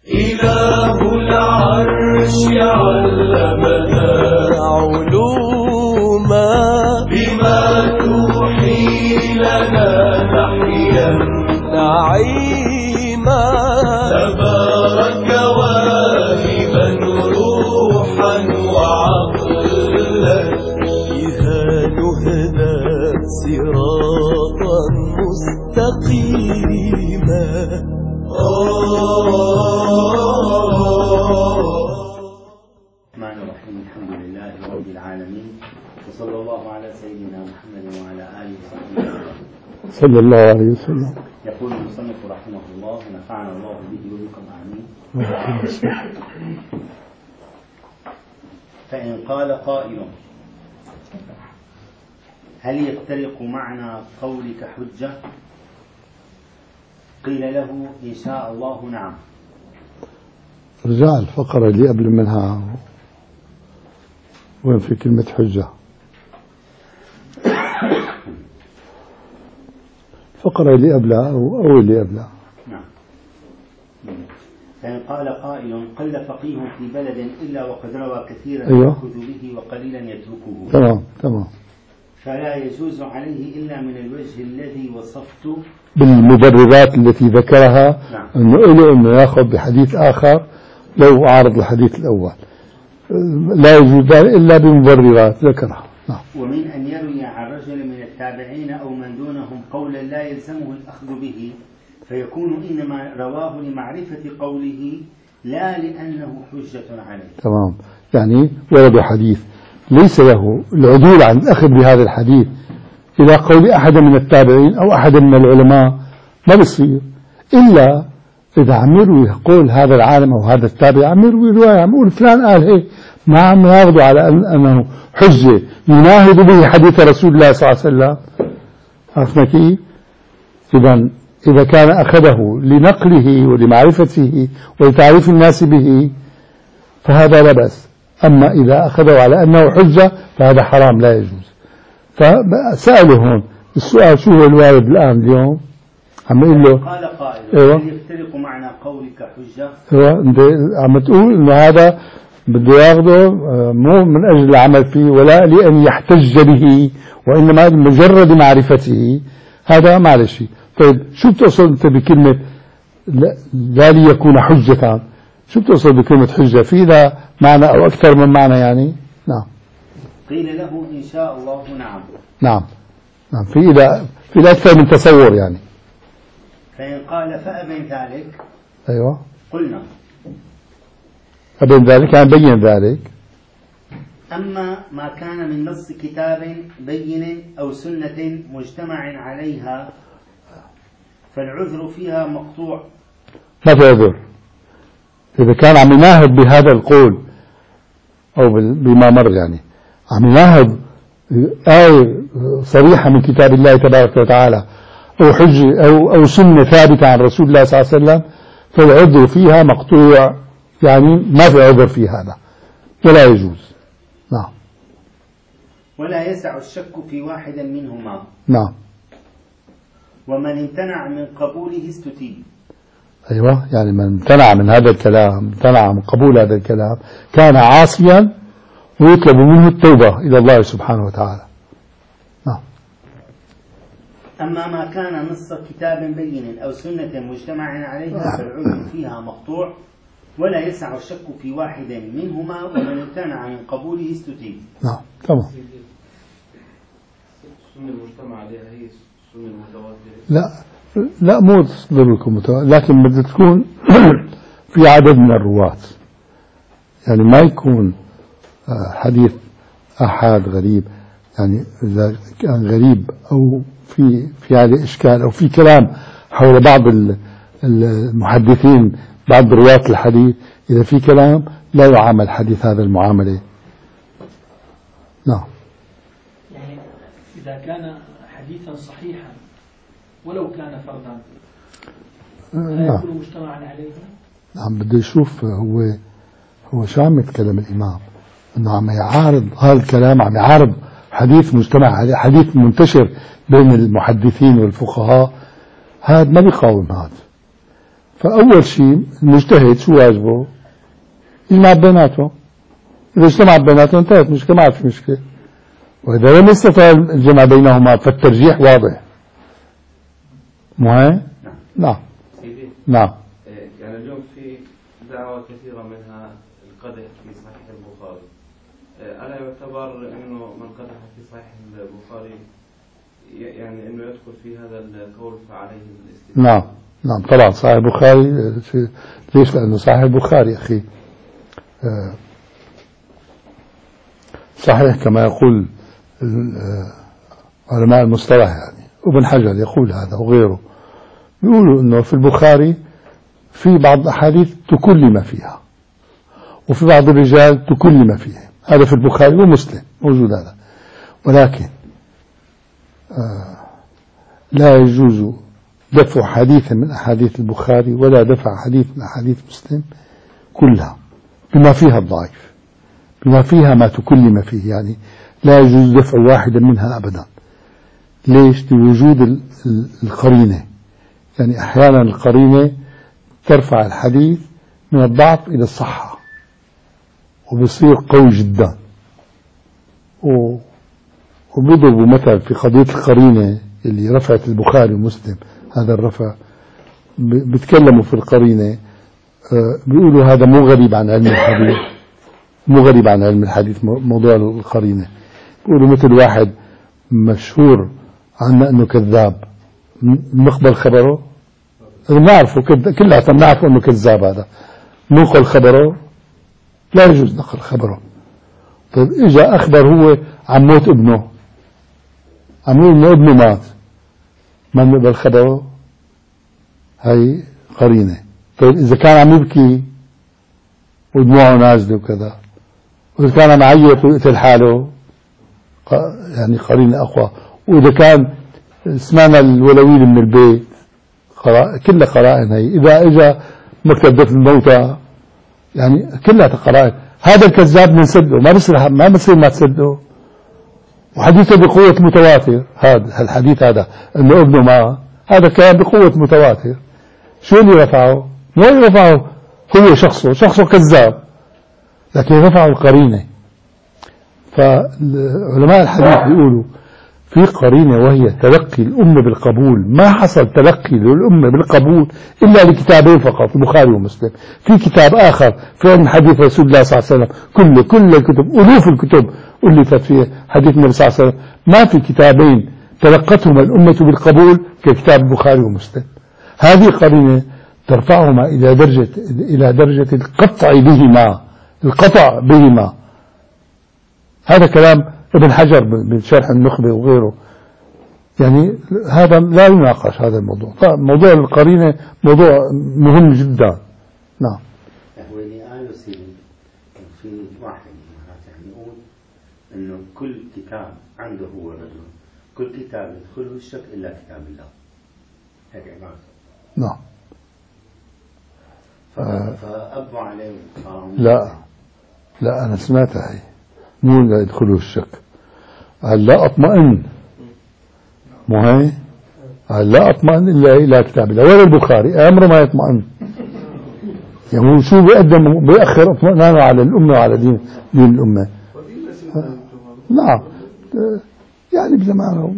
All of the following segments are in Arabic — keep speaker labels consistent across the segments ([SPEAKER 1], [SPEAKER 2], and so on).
[SPEAKER 1] إله العرش علمنا علوما بما توحي لنا نحيا نعيما تبارك واهبا روحا وعقلا بها نهدى صراطا مستقيما.
[SPEAKER 2] الرحمن الرحيم. الحمد لله رب العالمين، وصلى الله على سيدنا محمد وعلى آله وصحبه
[SPEAKER 3] صلى الله عليه وسلم.
[SPEAKER 2] يقول المصنف رحمه الله ونفعنا الله به وبكم آمين. فإن قال قائل هل يفترق معنى قولك حجة؟ قيل له إن شاء الله نعم.
[SPEAKER 3] رجع الفقرة اللي قبل منها وين في كلمة حجة؟ الفقرة اللي قبلها أو اللي قبلها.
[SPEAKER 2] نعم. فإن قال قائل قل فقيه في بلد إلا وقد روى كثيرا يأخذ به وقليلا يتركه.
[SPEAKER 3] تمام.
[SPEAKER 2] فلا يجوز عليه إلا من الوجه الذي وصفته
[SPEAKER 3] بالمبررات التي ذكرها.
[SPEAKER 2] نعم.
[SPEAKER 3] إنه يأخذ بحديث آخر لو عارض الحديث الأول، لا يجوز إلا بمبررات ذكرها. نعم.
[SPEAKER 2] ومن أن يروي عن رجل من التابعين أو من دونهم قولا لا يلزمه الأخذ به، فيكون إنما رواه لمعرفة قوله لا لأنه حجة عليه.
[SPEAKER 3] تمام. يعني ورد حديث ليس له العدول عن الأخذ بهذا الحديث إلى قول أحد من التابعين أو أحد من العلماء ما بصير إلا إذا عم يروي قول هذا العالم أو هذا التابع، عم يروي رواية عم يقول فلان قال هيك، ما عم ياخذوا على أنه حجة يناهض به حديث رسول الله صلى الله عليه وسلم. عرفنا كيف؟ إذا كان أخذه لنقله ولمعرفته ولتعريف الناس به فهذا لا بأس، أما إذا أخذه على أنه حجة فهذا حرام لا يجوز. فسأله هون السؤال شو هو الوارد الآن اليوم؟ عم يقول له
[SPEAKER 2] قال قائل
[SPEAKER 3] أيوة.
[SPEAKER 2] هل يفترق معنى قولك حجة؟
[SPEAKER 3] أيوة. أنت عم تقول إنه هذا بده ياخذه مو من أجل العمل فيه ولا لأن يحتج به، وإنما مجرد معرفته، هذا معلش. طيب شو بتقصد أنت بكلمة لا ليكون حجة؟ شو بتقصد بكلمة حجة؟ في ذا معنى أو أكثر من معنى يعني؟ نعم.
[SPEAKER 2] قيل له إن شاء الله نعم.
[SPEAKER 3] نعم. في إذا أكثر من تصور يعني.
[SPEAKER 2] فإن قال فأبين ذلك.
[SPEAKER 3] أيوة.
[SPEAKER 2] قلنا
[SPEAKER 3] أبين ذلك يعني بين ذلك.
[SPEAKER 2] أما ما كان من نص كتاب بين أو سنة مجتمع عليها فالعذر فيها مقطوع.
[SPEAKER 3] ما في عذر إذا كان عم يناهض بهذا القول أو بما مر، يعني عم يناهض آية صريحة من كتاب الله تبارك وتعالى أو حجة أو سنة ثابتة عن رسول الله صلى الله عليه وسلم، فالعذر فيها مقطوع، يعني ما في عذر في هذا ولا يجوز. نعم.
[SPEAKER 2] ولا يسع الشك في واحد منهما.
[SPEAKER 3] نعم.
[SPEAKER 2] ومن امتنع من قبوله استتيب.
[SPEAKER 3] أيوة. يعني من امتنع من هذا الكلام، امتنع من قبول هذا الكلام، كان عاصيا ويطلب منه التوبة إلى الله سبحانه وتعالى. نعم.
[SPEAKER 2] أما ما كان نص كتاب بين أو سنة مجتمع عليها فالعذر فيها مقطوع ولا يسع الشك في واحد منهما، ومن امتنع من قبوله استتيب.
[SPEAKER 3] نعم. تمام.
[SPEAKER 4] السنة المجتمع عليها هي السنة المتواترة.
[SPEAKER 3] لا مو تصدر لكم لكن بدها تكون في عدد من الرواة، يعني ما يكون حديث أحد غريب، يعني إذا كان غريب أو في هذا إشكال أو في كلام حول بعض المحدثين بعض رواة الحديث، إذا في كلام لا يعامل حديث هذا المعاملة. نعم.
[SPEAKER 5] يعني إذا كان حديثا صحيحا ولو كان فردا لا يكون مجتمعا عليه.
[SPEAKER 3] نعم. بده يشوف هو شو عم يتكلم الإمام، إنه عم يعارض هذا الكلام، عم يعارض حديث مجتمع عليه، حديث منتشر بين المحدثين والفقهاء، هذا ما بيقاوم هذا. فأول شيء المجتهد شو واجبه؟ يجمع بيناتهم. إذا اجتمع بيناتهم انتهت مشكلة، ما في مشكلة. وإذا لم يستطع الجمع بينهما فالترجيح واضح. مو هيك؟ نعم.
[SPEAKER 4] سيدي
[SPEAKER 3] نعم.
[SPEAKER 4] يعني اليوم في دعوة كثيرة منها القدح في صحيح البخاري. ألا يعتبر إنه من قدح في صحيح البخاري يعني إنه يدخل في هذا القول فعليه الاستدلال؟
[SPEAKER 3] نعم نعم طبعا صحيح البخاري. ليش؟ لأنه صحيح البخاري أخي صحيح كما يقول علماء المصطلح، يعني ابن حجر يقول هذا وغيره، يقولوا أنه في البخاري في بعض الأحاديث تكلم فيها وفي بعض الرجال تكلم فيها. هذا في البخاري ومسلم موجود هذا. ولكن لا يجوز دفع حديث من أحاديث البخاري ولا دفع حديث من أحاديث مسلم كلها بما فيها الضعيف، بما فيها ما تكلم فيه. يعني لا يجوز دفع واحدا منها أبدا. ليش؟ لوجود القرينة. يعني أحيانا القرينة ترفع الحديث من الضعف إلى الصحة وبصير قوي جدا. وبيضربوا مثل في قضية القرينة اللي رفعت البخاري ومسلم، هذا الرفع بيتكلموا في القرينة، بيقولوا هذا مو غريب عن علم الحديث، مو غريب عن علم الحديث موضوع القرينة. بيقولوا مثل واحد مشهور عنا أنه كذاب نقبل خبره؟ نعرفه كلها نعرف أنه كذاب، هذا ننقل خبره؟ لا يجوز نقل خبره. طيب إجا أخبر هو عن موت ابنه، عم يقول إنه ابنه مات، ما نقبل خبره؟ هاي قرينة. طيب إذا كان عم يبكي ودموعه نازلة وكذا، وإذا كان عم يعيط ويقتل حاله، يعني قرينة أقوى. وإذا كان سمعنا الولويل من البيت، كلها قرائن هي. إذا إجا مكتب دفن الموتى، يعني كلها قرائن. هذا الكذاب بنصدقه، ما بصير ما تصدقه. وحديثه بقوة متواتر. هذا الحديث هذا انه ابنه ما، هذا كان بقوة متواتر. شو اللي رفعه؟ مو اللي رفعه هو شخصه كذاب، لكن رفعه القرينة. فعلماء الحديث بيقولوا في قرينة وهي تلقي الأمة بالقبول. ما حصل تلقي للأمة بالقبول إلا لكتابين فقط، البخاري ومسلم. في كتاب آخر في علم حديث رسول الله صلى الله عليه وسلم، كل الكتب، ألوف الكتب ألفت في حديث النبي صلى الله عليه وسلم، ما في كتابين تلقتهما الأمة بالقبول ككتاب البخاري ومسلم. هذه قرينة ترفعهما إلى درجة القطع بهما. هذا كلام ابن حجر بشرح النخبة وغيره. يعني هذا لا يناقش هذا الموضوع. موضوع القرينة موضوع مهم جدا. نعم.
[SPEAKER 2] هو اللي قاله سيدي في واحد يعني يقول انه كل كتاب عنده هو رجل، كل كتاب يدخله الشك الا كتاب الله. هيك عبارة.
[SPEAKER 3] نعم.
[SPEAKER 2] فأبوا عليه
[SPEAKER 3] لا أنا سمعتها هي، مو لا يدخله الشك. لا أطمئن، مو هي؟ لا أطمئن إلا إلى كتاب الله. ولا البخاري أمره ما يطمئن. يعني شو بيقدم بيأخر اطمئنانه على الأمة وعلى دين الأمة. نعم. يعني بزمانه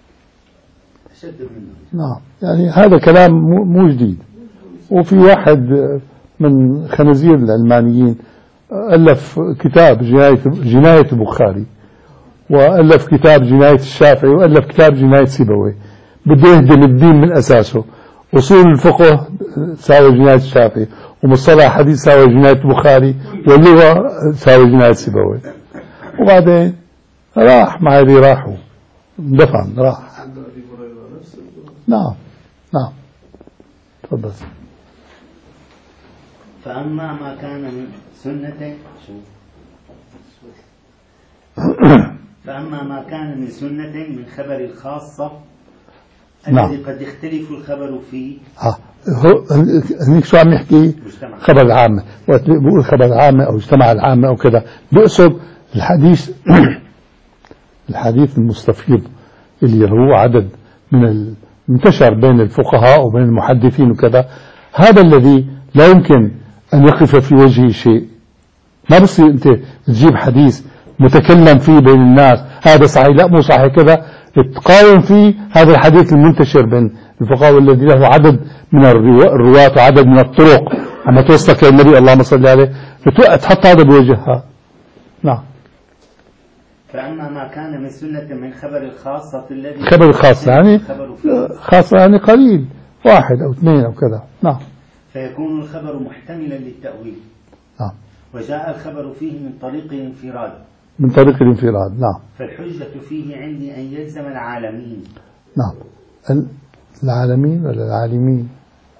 [SPEAKER 3] نعم. يعني هذا كلام مو جديد. وفي واحد من خنازير العلمانيين ألف كتاب جناية البخاري، وألف كتاب جناية الشافعي، وألف كتاب جناية سيبوي. بده يهدم الدين من أساسه. أصول الفقه ساوي جناية الشافعي، ومصطلح الحديث ساوي جناية البخاري، واللغة ساوي جناية سيبوي. وبعدين راح مع اللي راحوا دفن راح. نعم نعم. تفضل.
[SPEAKER 2] فأما ما كان من سنة فأما ما كان من سنة من خبر الخاصة الذي قد يختلف الخبر فيه.
[SPEAKER 3] هنيك شو عم يحكي؟ خبر العامة. وقت بيقول خبر العامة أو اجتماع العامة أو كذا، بيقصد الحديث المستفيض اللي هو عدد من انتشر بين الفقهاء وبين المحدثين وكذا. هذا الذي لا يمكن أن يقف في وجهه شيء. ما بصير أنت تجيب حديث متكلم فيه بين الناس هذا صحيح لا مو صحيح كذا، تقاوم فيه هذا الحديث المنتشر بين الفقهاء والذي له عدد من الرواة وعدد من الطرق أما توصلك النبي اللهم صل عليه، تحط هذا بوجهها. نعم.
[SPEAKER 2] فأما ما كان من سنة من خبر الخاصة الذي
[SPEAKER 3] خبر الخاصة يعني خاصة يعني قليل، واحد أو اثنين أو كذا. نعم.
[SPEAKER 2] فيكون الخبر محتملا للتأويل.
[SPEAKER 3] نعم.
[SPEAKER 2] وجاء الخبر فيه من طريق الانفراد.
[SPEAKER 3] من طريق الانفراد. نعم.
[SPEAKER 2] فالحجة فيه عندي أن يلزم العالمين.
[SPEAKER 3] نعم. العالمين ولا العالمين؟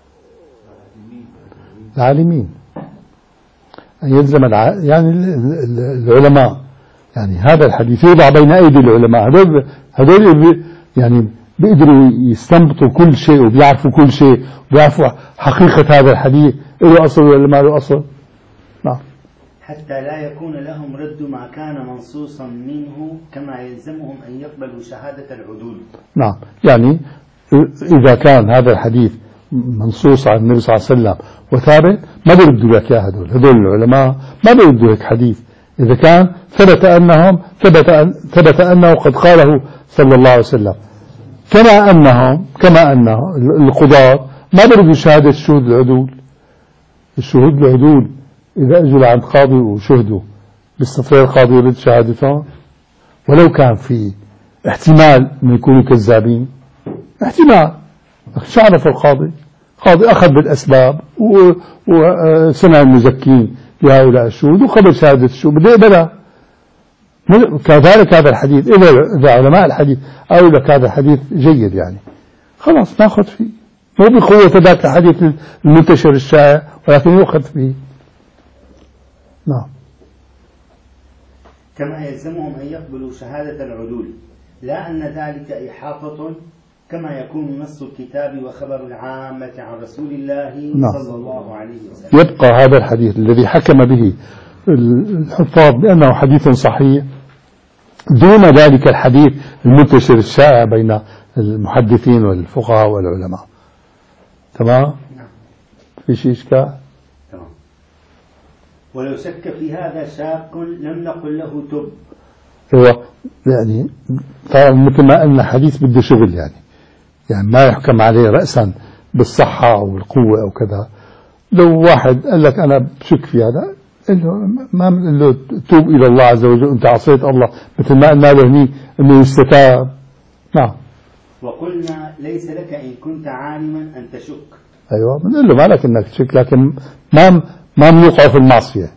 [SPEAKER 3] العالمين. أن يلزم يعني العلماء، يعني هذا الحديث يوضع بين أيدي العلماء، هذول يعني بيقدروا يستنبطوا كل شيء وبيعرفوا كل شيء وبيعرفوا حقيقة هذا الحديث له أصل ولا ما له أصل. نعم.
[SPEAKER 2] حتى لا يكون لهم رد ما كان منصوصا منه كما يلزمهم أن يقبلوا شهادة العدول. نعم.
[SPEAKER 3] يعني إذا كان هذا الحديث منصوص عن النبي صلى الله عليه وسلم وثابت ما بيردوا لك يا هذول العلماء ما بيردوا لك حديث إذا كان ثبت أنه قد قاله صلى الله عليه وسلم. كما أنه القضاة ما بيردوا شهادة الشهود العدول. الشهود العدول إذا أجوا عند قاضي وشهدوا بيستطيع القاضي يرد شهادتهم ولو كان في احتمال أن يكونوا كذابين، احتمال. شو عرف القاضي أخذ بالأسباب وسمع المزكين لهؤلاء الشهود وقبل شهادة الشهود بده يقبلها. كذلك هذا الحديث إذا علماء الحديث أو لك هذا الحديث جيد يعني خلاص ناخذ فيه، مو بقوة ذاك الحديث المنتشر الشائع ولكن يؤخذ فيه. نعم.
[SPEAKER 2] كما يلزمهم أن يقبلوا شهادة العدول، لا أن ذلك إحاطة كما يكون نص الكتاب وخبر العامة عن رسول الله صلى الله عليه وسلم.
[SPEAKER 3] يبقى هذا الحديث الذي حكم به الحفاظ بأنه حديث صحيح دون ذلك الحديث المنتشر الشائع بين المحدثين والفقهاء والعلماء. تمام؟
[SPEAKER 2] نعم.
[SPEAKER 3] في شيء إشكال؟
[SPEAKER 2] تمام. ولو شك في هذا شاك لم نقل له تب.
[SPEAKER 3] هو يعني طبعا مثل ما قلنا حديث بده شغل يعني ما يحكم عليه رأسا بالصحة أو بالقوة أو كذا. لو واحد قال لك أنا بشك في هذا ما بنقول له توب إلى الله عز وجل أنت عصيت الله مثل ما قلنا له هني أنه يستتاب. نعم.
[SPEAKER 2] وقلنا ليس لك إن كنت عالما أن تشك.
[SPEAKER 3] أيوة بنقول له ما لك أنك تشك لكن ما بنوقع في المعصية.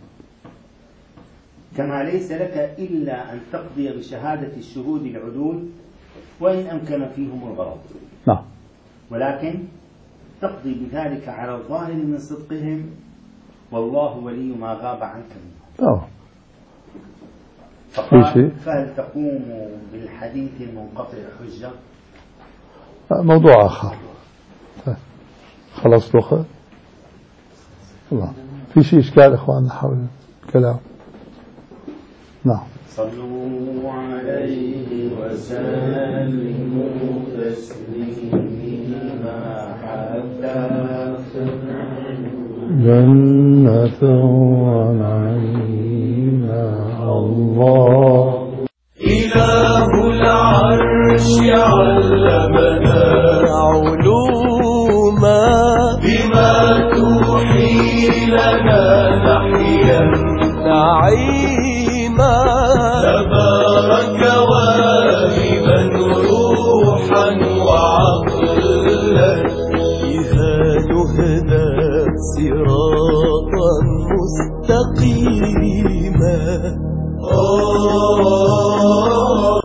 [SPEAKER 2] كما ليس لك إلا أن تقضي بشهادة الشهود العدول وإن أمكن فيهم الغرض.
[SPEAKER 3] نعم.
[SPEAKER 2] ولكن تقضي بذلك على الظاهر من صدقهم والله ولي ما غاب عنك منه. فقال فهل تقوم بالحديث المنقطع حجة؟
[SPEAKER 3] موضوع آخر. خلاص الوقت. الله في شيء إشكال إخواننا حول الكلام؟ نعم.
[SPEAKER 1] صلوا عليه وسلموا تسليما حتى
[SPEAKER 3] جنة ونعيما الله.
[SPEAKER 1] إله العرش علمنا علوما بما توحي لنا نحيا نعيما تبارك واهبا روحا وعقلا بها نهدى صراطا مستقيما.